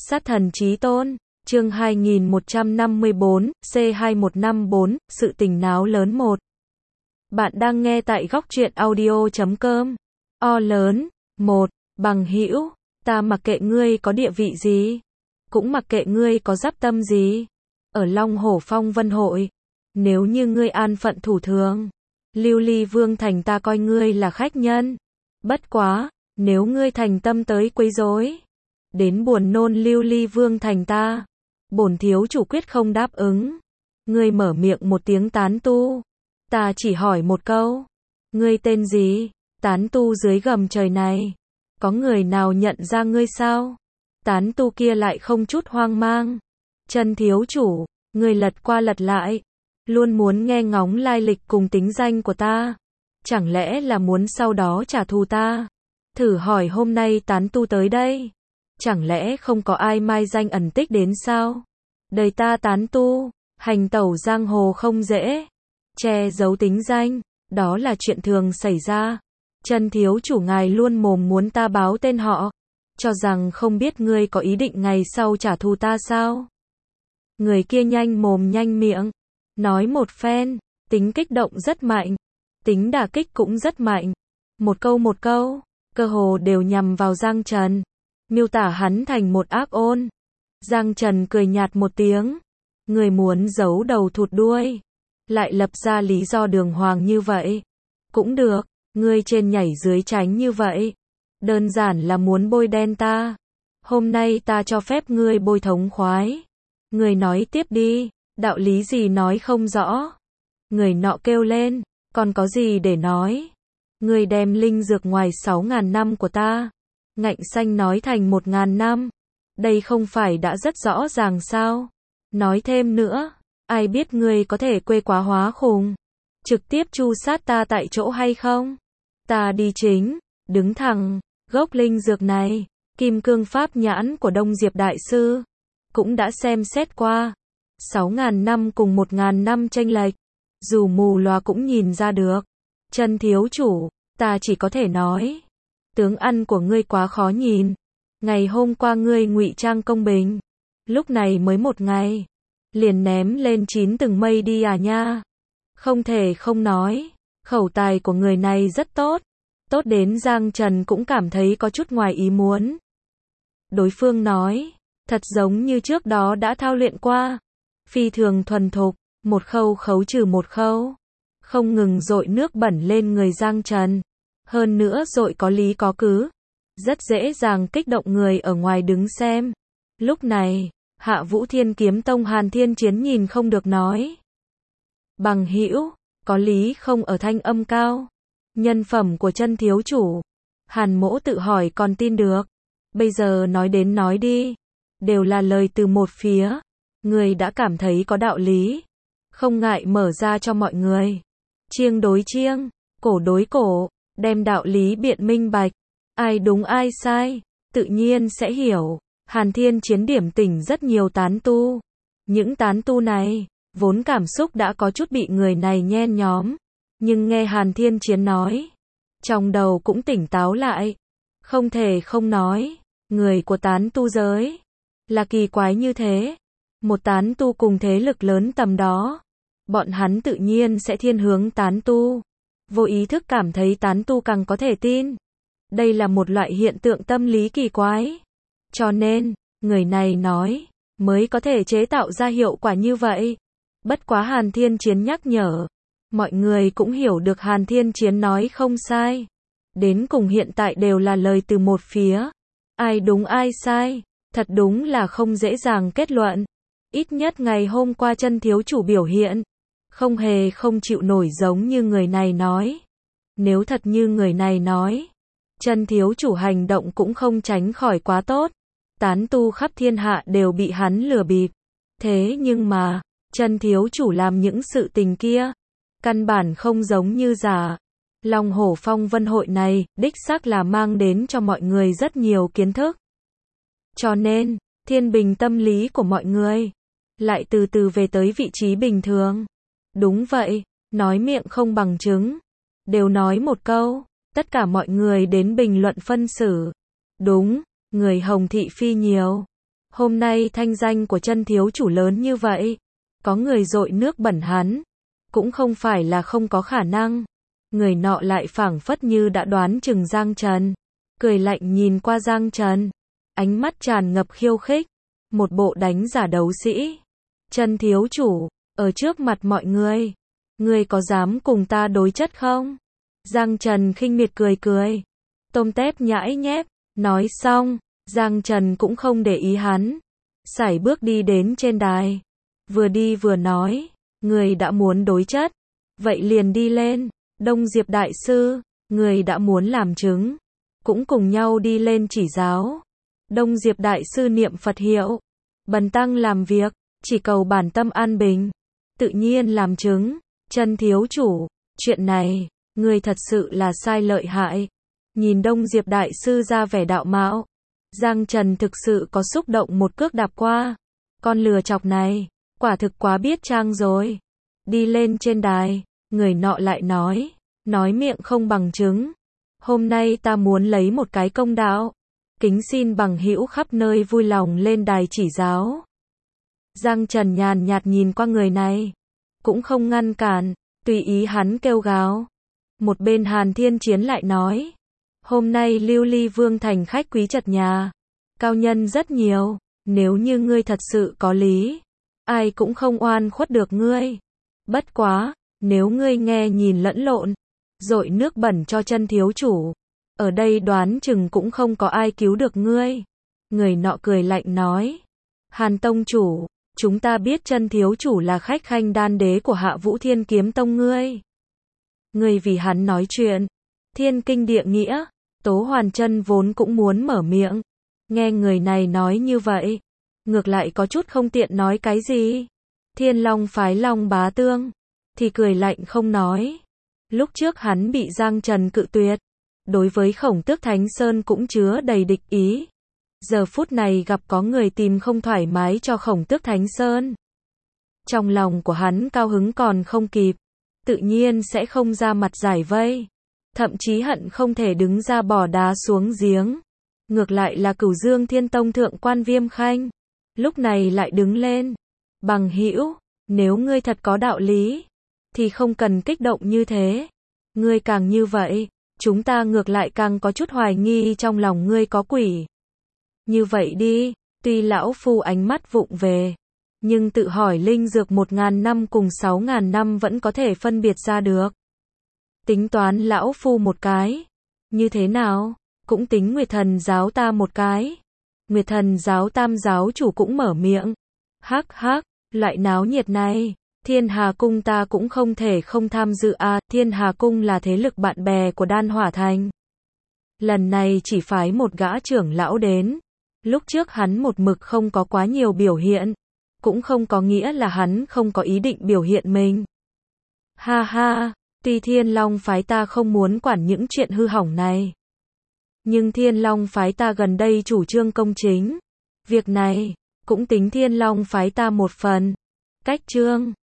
Sát thần chí tôn, chương 2154, C2154, sự tình náo lớn 1. Bạn đang nghe tại góc truyện audio.com. O lớn, 1, bằng hữu, ta mặc kệ ngươi có địa vị gì, cũng mặc kệ ngươi có giáp tâm gì. Ở Long Hổ Phong Vân Hội, nếu như ngươi an phận thủ thường, Lưu Ly Vương thành ta coi ngươi là khách nhân. Bất quá, nếu ngươi thành tâm tới quấy rối, đến buồn nôn Lưu Ly Vương thành ta, bổn thiếu chủ quyết không đáp ứng. Ngươi mở miệng một tiếng tán tu, ta chỉ hỏi một câu, ngươi tên gì? Tán tu dưới gầm trời này, có người nào nhận ra ngươi sao? Tán tu kia lại không chút hoang mang, Chân thiếu chủ, ngươi lật qua lật lại, luôn muốn nghe ngóng lai lịch cùng tính danh của ta, chẳng lẽ là muốn sau đó trả thù ta? Thử hỏi hôm nay tán tu tới đây, chẳng lẽ không có ai mai danh ẩn tích đến sao? Đời ta tán tu, hành tẩu giang hồ không dễ, che giấu tính danh, đó là chuyện thường xảy ra. Chân thiếu chủ ngài luôn mồm muốn ta báo tên họ, cho rằng không biết ngươi có ý định ngày sau trả thù ta sao? Người kia nhanh mồm nhanh miệng, nói một phen, tính kích động rất mạnh, tính đả kích cũng rất mạnh. Một câu, cơ hồ đều nhằm vào Giang Trần, miêu tả hắn thành một ác ôn. Giang Trần cười nhạt một tiếng, người muốn giấu đầu thụt đuôi, lại lập ra lý do đường hoàng như vậy. Cũng được, ngươi trên nhảy dưới tránh như vậy, đơn giản là muốn bôi đen ta. Hôm nay ta cho phép ngươi bôi thống khoái. Người nói tiếp đi, đạo lý gì nói không rõ. Người nọ kêu lên, còn có gì để nói? Người đem linh dược ngoài 6.000 năm của ta, ngạnh xanh nói thành 1.000 năm. Đây không phải đã rất rõ ràng sao? Nói thêm nữa, ai biết ngươi có thể quê quá hóa khùng, trực tiếp tru sát ta tại chỗ hay không? Ta đi chính, đứng thẳng, gốc linh dược này, kim cương pháp nhãn của Đông Diệp Đại Sư cũng đã xem xét qua. 6.000 năm cùng 1.000 năm chênh lệch, dù mù loà cũng nhìn ra được. Chân thiếu chủ, ta chỉ có thể nói, tướng ăn của ngươi quá khó nhìn. Ngày hôm qua ngươi ngụy trang công bình, lúc này mới một ngày, liền ném lên 9 tầng mây đi à nha. Không thể không nói, khẩu tài của người này rất tốt, tốt đến Giang Trần cũng cảm thấy có chút ngoài ý muốn. Đối phương nói, thật giống như trước đó đã thao luyện qua, phi thường thuần thục, một khâu khấu trừ một khâu, không ngừng dội nước bẩn lên người Giang Trần, hơn nữa dội có lý có cứ, rất dễ dàng kích động người ở ngoài đứng xem. Lúc này, Hạ Vũ Thiên Kiếm Tông Hàn Thiên Chiến nhìn không được nói, bằng hữu, có lý không ở thanh âm cao, nhân phẩm của chân thiếu chủ. Hàn Mỗ tự hỏi còn tin được, bây giờ nói đến nói đi, đều là lời từ một phía, người đã cảm thấy có đạo lý, không ngại mở ra cho mọi người, chiêng đối chiêng, cổ đối cổ, đem đạo lý biện minh bạch, ai đúng ai sai, tự nhiên sẽ hiểu. Hàn Thiên Chiến điểm tỉnh rất nhiều tán tu, những tán tu này, vốn cảm xúc đã có chút bị người này nhen nhóm, nhưng nghe Hàn Thiên Chiến nói, trong đầu cũng tỉnh táo lại. Không thể không nói, người của tán tu giới là kỳ quái như thế. Một tán tu cùng thế lực lớn tầm đó, bọn hắn tự nhiên sẽ thiên hướng tán tu, vô ý thức cảm thấy tán tu càng có thể tin. Đây là một loại hiện tượng tâm lý kỳ quái, cho nên, người này nói, mới có thể chế tạo ra hiệu quả như vậy. Bất quá Hàn Thiên Chiến nhắc nhở, mọi người cũng hiểu được Hàn Thiên Chiến nói không sai. Đến cùng hiện tại đều là lời từ một phía, ai đúng ai sai, thật đúng là không dễ dàng kết luận. Ít nhất ngày hôm qua chân thiếu chủ biểu hiện, không hề không chịu nổi giống như người này nói. Nếu thật như người này nói, chân thiếu chủ hành động cũng không tránh khỏi quá tốt. Tán tu khắp thiên hạ đều bị hắn lừa bịp. Thế nhưng mà, chân thiếu chủ làm những sự tình kia, căn bản không giống như giả. Long Hổ Phong Vân Hội này, đích xác là mang đến cho mọi người rất nhiều kiến thức. Cho nên, thiên bình tâm lý của mọi người lại từ từ về tới vị trí bình thường. Đúng vậy, nói miệng không bằng chứng. Đều nói một câu, tất cả mọi người đến bình luận phân xử. Đúng, người Hồng Thị Phi nhiều, Hôm nay thanh danh của chân thiếu chủ lớn như vậy, có người dội nước bẩn hắn, cũng không phải là không có khả năng. Người nọ lại phảng phất như đã đoán chừng Giang Trần, cười lạnh nhìn qua Giang Trần, ánh mắt tràn ngập khiêu khích, một bộ đánh giả đấu sĩ. Chân thiếu chủ, ở trước mặt mọi người, ngươi có dám cùng ta đối chất không? Giang Trần khinh miệt cười cười, tôm tép nhãi nhép, nói xong, Giang Trần cũng không để ý hắn, sải bước đi đến trên đài, vừa đi vừa nói, người đã muốn đối chất, vậy liền đi lên. Đông Diệp đại sư, người đã muốn làm chứng, cũng cùng nhau đi lên chỉ giáo. Đông Diệp đại sư niệm Phật hiệu, bần tăng làm việc, chỉ cầu bản tâm an bình, tự nhiên làm chứng. Chân thiếu chủ, chuyện này, người thật sự là sai lợi hại. Nhìn Đông Diệp đại sư ra vẻ đạo mạo, Giang Trần thực sự có xúc động một cước đạp qua. Con lừa chọc này, quả thực quá biết trang rồi. Đi lên trên đài, người nọ lại nói miệng không bằng chứng. Hôm nay ta muốn lấy một cái công đạo, kính xin bằng hữu khắp nơi vui lòng lên đài chỉ giáo. Giang Trần nhàn nhạt nhìn qua người này, cũng không ngăn cản, tùy ý hắn kêu gào. Một bên Hàn Thiên Chiến lại nói, hôm nay Lưu Ly Vương thành khách quý chật nhà, cao nhân rất nhiều, nếu như ngươi thật sự có lý, ai cũng không oan khuất được ngươi. Bất quá, nếu ngươi nghe nhìn lẫn lộn, dội nước bẩn cho chân thiếu chủ, ở đây đoán chừng cũng không có ai cứu được ngươi. Người nọ cười lạnh nói, Hàn tông chủ, chúng ta biết chân thiếu chủ là khách khanh đan đế của Hạ Vũ Thiên Kiếm Tông ngươi. Ngươi vì hắn nói chuyện, thiên kinh địa nghĩa. Tố Hoàn Chân vốn cũng muốn mở miệng, nghe người này nói như vậy, ngược lại có chút không tiện nói cái gì. Thiên Long phái Long Bá Tương thì cười lạnh không nói. Lúc trước hắn bị Giang Trần cự tuyệt, đối với Khổng Tước Thánh Sơn cũng chứa đầy địch ý. Giờ phút này gặp có người tìm không thoải mái cho Khổng Tước Thánh Sơn, trong lòng của hắn cao hứng còn không kịp, tự nhiên sẽ không ra mặt giải vây, thậm chí hận không thể đứng ra bỏ đá xuống giếng. Ngược lại là Cửu Dương Thiên Tông thượng quan Viêm Khanh, lúc này lại đứng lên, bằng hữu, nếu ngươi thật có đạo lý, thì không cần kích động như thế. Ngươi càng như vậy, chúng ta ngược lại càng có chút hoài nghi trong lòng ngươi có quỷ. Như vậy đi, tuy lão phu ánh mắt vụng về, nhưng tự hỏi linh dược 1000 năm cùng 6000 năm vẫn có thể phân biệt ra được. Tính toán lão phu một cái, như thế nào, cũng tính Nguyệt Thần giáo ta một cái. Nguyệt Thần giáo tam giáo chủ cũng mở miệng, hắc hắc, loại náo nhiệt này, Thiên Hà Cung ta cũng không thể không tham dự à. Thiên Hà Cung là thế lực bạn bè của Đan Hỏa Thành, lần này chỉ phái một gã trưởng lão đến. Lúc trước hắn một mực không có quá nhiều biểu hiện, cũng không có nghĩa là hắn không có ý định biểu hiện mình. Ha ha, tuy Thiên Long phái ta không muốn quản những chuyện hư hỏng này, nhưng Thiên Long phái ta gần đây chủ trương công chính, việc này cũng tính Thiên Long phái ta một phần. Cách trương